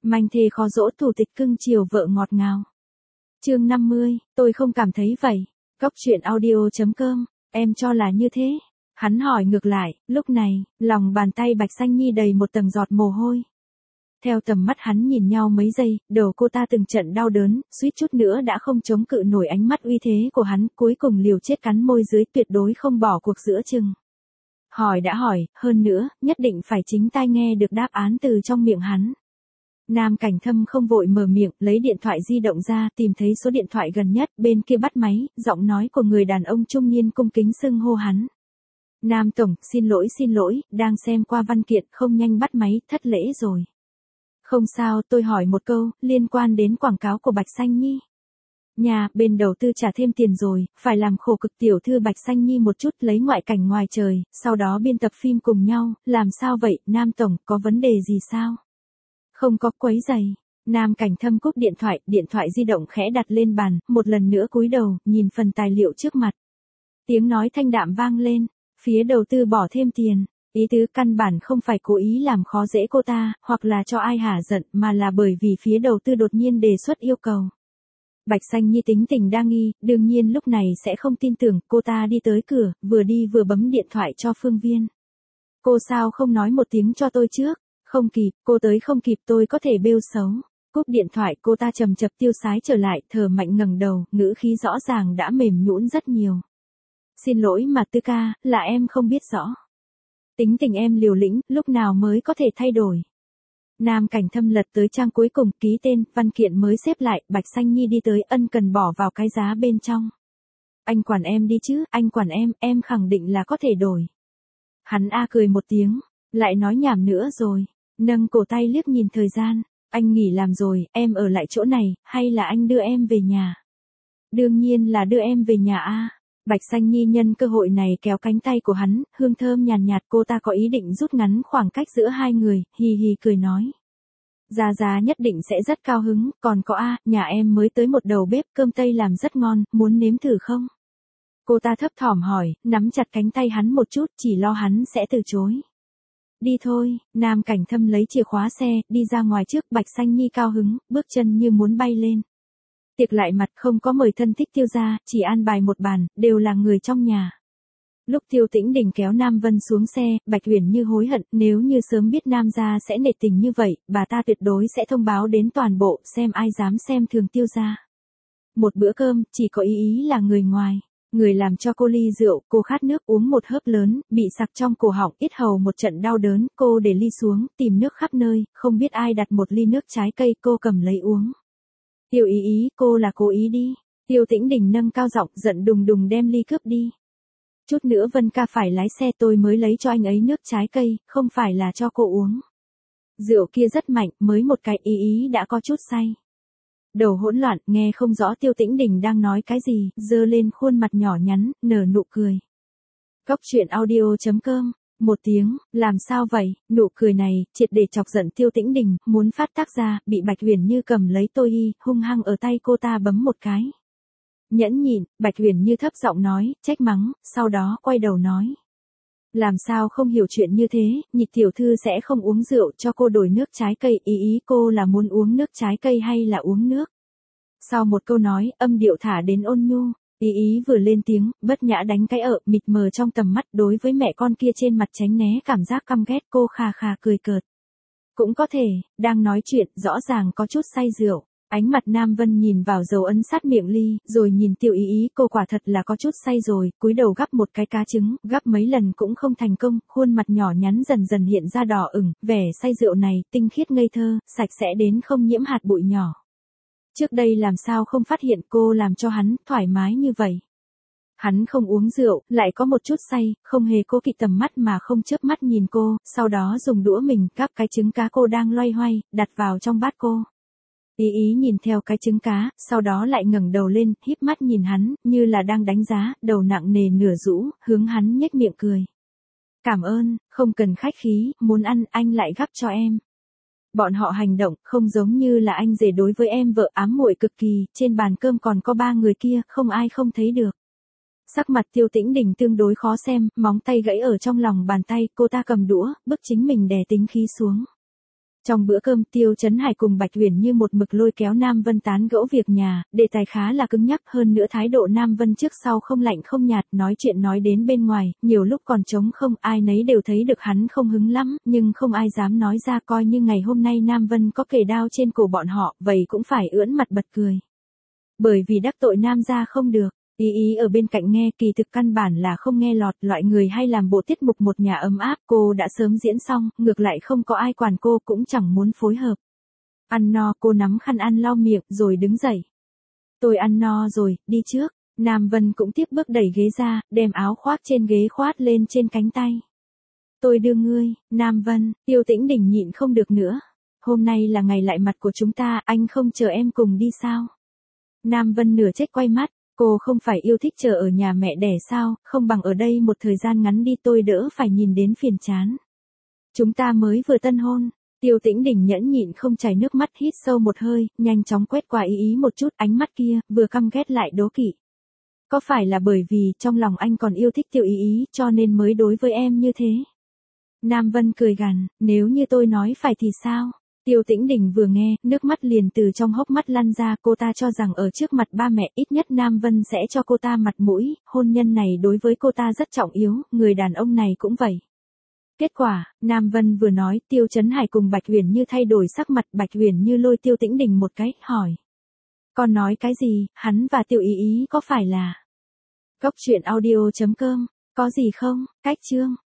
Manh thê khó dỗ thủ tịch cưng chiều vợ ngọt ngào. Chương 50, tôi không cảm thấy vậy. Góc truyện audio.com, em cho là như thế. Hắn hỏi ngược lại, lúc này, lòng bàn tay Bạch Xanh Nhi đầy một tầng giọt mồ hôi. Theo tầm mắt hắn nhìn nhau mấy giây, đầu cô ta từng trận đau đớn, suýt chút nữa đã không chống cự nổi ánh mắt uy thế của hắn, cuối cùng liều chết cắn môi dưới, tuyệt đối không bỏ cuộc giữa chừng. Hỏi đã hỏi, hơn nữa, nhất định phải chính tai nghe được đáp án từ trong miệng hắn. Nam Cảnh Thâm không vội mở miệng, lấy điện thoại di động ra, tìm thấy số điện thoại gần nhất, bên kia bắt máy, giọng nói của người đàn ông trung niên cung kính xưng hô hắn. Nam Tổng, xin lỗi, đang xem qua văn kiện, không nhanh bắt máy, thất lễ rồi. Không sao, tôi hỏi một câu, liên quan đến quảng cáo của Bạch Xanh Nhi. Nhà, bên đầu tư trả thêm tiền rồi, phải làm khổ cực tiểu thư Bạch Xanh Nhi một chút, lấy ngoại cảnh ngoài trời, sau đó biên tập phim cùng nhau, làm sao vậy, Nam Tổng, có vấn đề gì sao? Không có, quấy rầy. Nam Cảnh Thâm cúp điện thoại di động khẽ đặt lên bàn, một lần nữa cúi đầu, nhìn phần tài liệu trước mặt. Tiếng nói thanh đạm vang lên, phía đầu tư bỏ thêm tiền. Ý tứ căn bản không phải cố ý làm khó dễ cô ta, hoặc là cho ai hả giận, mà là bởi vì phía đầu tư đột nhiên đề xuất yêu cầu. Bạch Xanh Nhi tính tình đa nghi, đương nhiên lúc này sẽ không tin tưởng, cô ta đi tới cửa, vừa đi vừa bấm điện thoại cho Phương Viên. Cô sao không nói một tiếng cho tôi trước? Không kịp, cô tới không kịp, tôi có thể bêu xấu. Cúp điện thoại, cô ta chầm chập tiêu sái trở lại, thở mạnh ngẩng đầu, ngữ khí rõ ràng đã mềm nhũn rất nhiều. Xin lỗi mà Tư ca, là em không biết rõ. Tính tình em liều lĩnh, lúc nào mới có thể thay đổi. Nam Cảnh Thâm lật tới trang cuối cùng, ký tên, văn kiện mới xếp lại, Bạch Xanh Nhi đi tới, ân cần bỏ vào cái giá bên trong. Anh quản em đi chứ, anh quản em khẳng định là có thể đổi. Hắn cười một tiếng, lại nói nhảm nữa rồi, nâng cổ tay liếc nhìn thời gian, anh nghỉ làm rồi, em ở lại chỗ này, hay là anh đưa em về nhà? Đương nhiên là đưa em về nhà Bạch Xanh Nhi nhân cơ hội này kéo cánh tay của hắn, hương thơm nhàn nhạt, cô ta có ý định rút ngắn khoảng cách giữa hai người, hì hì cười nói. Gia nhất định sẽ rất cao hứng, còn có nhà em mới tới một đầu bếp cơm Tây làm rất ngon, muốn nếm thử không? Cô ta thấp thỏm hỏi, nắm chặt cánh tay hắn một chút, chỉ lo hắn sẽ từ chối. Đi thôi, Nam Cảnh Thâm lấy chìa khóa xe, đi ra ngoài trước, Bạch Xanh Nhi cao hứng, bước chân như muốn bay lên. Tiệc lại mặt không có mời thân thích Tiêu gia, chỉ an bài một bàn, đều là người trong nhà. Lúc Tiêu Tĩnh Đình kéo Nam Vân xuống xe, Bạch Uyển Như hối hận, nếu như sớm biết Nam gia sẽ nể tình như vậy, bà ta tuyệt đối sẽ thông báo đến toàn bộ, xem ai dám xem thường Tiêu gia. Một bữa cơm, chỉ có ý là người ngoài. Người làm cho cô ly rượu, cô khát nước uống một hớp lớn, bị sặc trong cổ họng, yết hầu một trận đau đớn, cô để ly xuống, tìm nước khắp nơi, không biết ai đặt một ly nước trái cây, cô cầm lấy uống. Tiêu ý, cô là cố ý đi. Tiêu Tĩnh Đình nâng cao giọng, giận đùng đùng đem ly cướp đi. Chút nữa Vân ca phải lái xe, tôi mới lấy cho anh ấy nước trái cây, không phải là cho cô uống. Rượu kia rất mạnh, mới một cái ý đã có chút say. Đầu hỗn loạn, nghe không rõ Tiêu Tĩnh Đình đang nói cái gì, giơ lên khuôn mặt nhỏ nhắn, nở nụ cười. Góc truyện audio.com, một tiếng, làm sao vậy, nụ cười này, triệt để chọc giận Tiêu Tĩnh Đình, muốn phát tác ra, bị Bạch Uyển Như cầm lấy tôi hung hăng ở tay cô ta bấm một cái. Nhẫn nhịn, Bạch Uyển Như thấp giọng nói, trách mắng, sau đó quay đầu nói. Làm sao không hiểu chuyện như thế, Nhịch tiểu thư sẽ không uống rượu, cho cô đổi nước trái cây, ý cô là muốn uống nước trái cây hay là uống nước? Sau một câu nói, âm điệu thả đến ôn nhu, ý vừa lên tiếng, bất nhã đánh cái mịt mờ trong tầm mắt, đối với mẹ con kia trên mặt tránh né cảm giác căm ghét, cô khà khà cười cợt. Cũng có thể, đang nói chuyện, rõ ràng có chút say rượu. Ánh mặt Nam Vân nhìn vào dấu ấn sát miệng ly, rồi nhìn Tiêu ý, cô quả thật là có chút say rồi, cúi đầu gắp một cái cá trứng, gắp mấy lần cũng không thành công, khuôn mặt nhỏ nhắn dần dần hiện ra đỏ ửng, vẻ say rượu này, tinh khiết ngây thơ, sạch sẽ đến không nhiễm hạt bụi nhỏ. Trước đây làm sao không phát hiện cô làm cho hắn thoải mái như vậy. Hắn không uống rượu, lại có một chút say, không hề cố kỵ tầm mắt mà không chớp mắt nhìn cô, sau đó dùng đũa mình gắp cái trứng cá cô đang loay hoay, đặt vào trong bát cô. Ý nhìn theo cái trứng cá, sau đó lại ngẩng đầu lên, híp mắt nhìn hắn, như là đang đánh giá, đầu nặng nề nửa rũ, hướng hắn nhếch miệng cười. Cảm ơn, không cần khách khí, muốn ăn, anh lại gắp cho em. Bọn họ hành động, không giống như là anh rể đối với em vợ, ám muội cực kỳ, trên bàn cơm còn có 3 người kia, không ai không thấy được. Sắc mặt Tiêu Tĩnh Đình tương đối khó xem, móng tay gãy ở trong lòng bàn tay, cô ta cầm đũa, bức chính mình đè tính khí xuống. Trong bữa cơm Tiêu Chấn Hải cùng Bạch Uyển Như một mực lôi kéo Nam Vân tán gẫu việc nhà, đề tài khá là cứng nhắc, hơn nữa thái độ Nam Vân trước sau không lạnh không nhạt, nói chuyện nói đến bên ngoài, nhiều lúc còn trống không, ai nấy đều thấy được hắn không hứng lắm, nhưng không ai dám nói ra, coi như ngày hôm nay Nam Vân có kề đao trên cổ bọn họ, vậy cũng phải ưỡn mặt bật cười. Bởi vì đắc tội Nam gia không được. Ý ý ở bên cạnh nghe, kỳ thực căn bản là không nghe lọt, loại người hay làm bộ tiết mục một nhà ấm áp, cô đã sớm diễn xong, ngược lại không có ai quản cô, cũng chẳng muốn phối hợp. Ăn no, cô nắm khăn ăn lau miệng, rồi đứng dậy. Tôi ăn no rồi, đi trước. Nam Vân cũng tiếp bước đẩy ghế ra, đem áo khoác trên ghế khoát lên trên cánh tay. Tôi đưa ngươi. Nam Vân, Tiêu Tĩnh Đình nhịn không được nữa. Hôm nay là ngày lại mặt của chúng ta, anh không chờ em cùng đi sao? Nam Vân nửa trách quay mắt. Cô không phải yêu thích chờ ở nhà mẹ đẻ sao, không bằng ở đây một thời gian ngắn đi, tôi đỡ phải nhìn đến phiền chán. Chúng ta mới vừa tân hôn. Tiêu Tĩnh Đình nhẫn nhịn không chảy nước mắt, hít sâu một hơi, nhanh chóng quét qua ý ý một chút, ánh mắt kia, vừa căm ghét lại đố kỵ. Có phải là bởi vì trong lòng anh còn yêu thích Tiêu ý ý, cho nên mới đối với em như thế? Nam Vân cười gằn, nếu như tôi nói phải thì sao? Tiêu Tĩnh Đình vừa nghe, nước mắt liền từ trong hốc mắt lăn ra, cô ta cho rằng ở trước mặt ba mẹ ít nhất Nam Vân sẽ cho cô ta mặt mũi, hôn nhân này đối với cô ta rất trọng yếu, người đàn ông này cũng vậy. Kết quả, Nam Vân vừa nói, Tiêu Chấn Hải cùng Bạch Uyển Như thay đổi sắc mặt, Bạch Uyển Như lôi Tiêu Tĩnh Đình một cái, hỏi. Con nói cái gì, hắn và Tiêu ý ý có phải là... Góc truyện audio.com, có gì không, cách chương.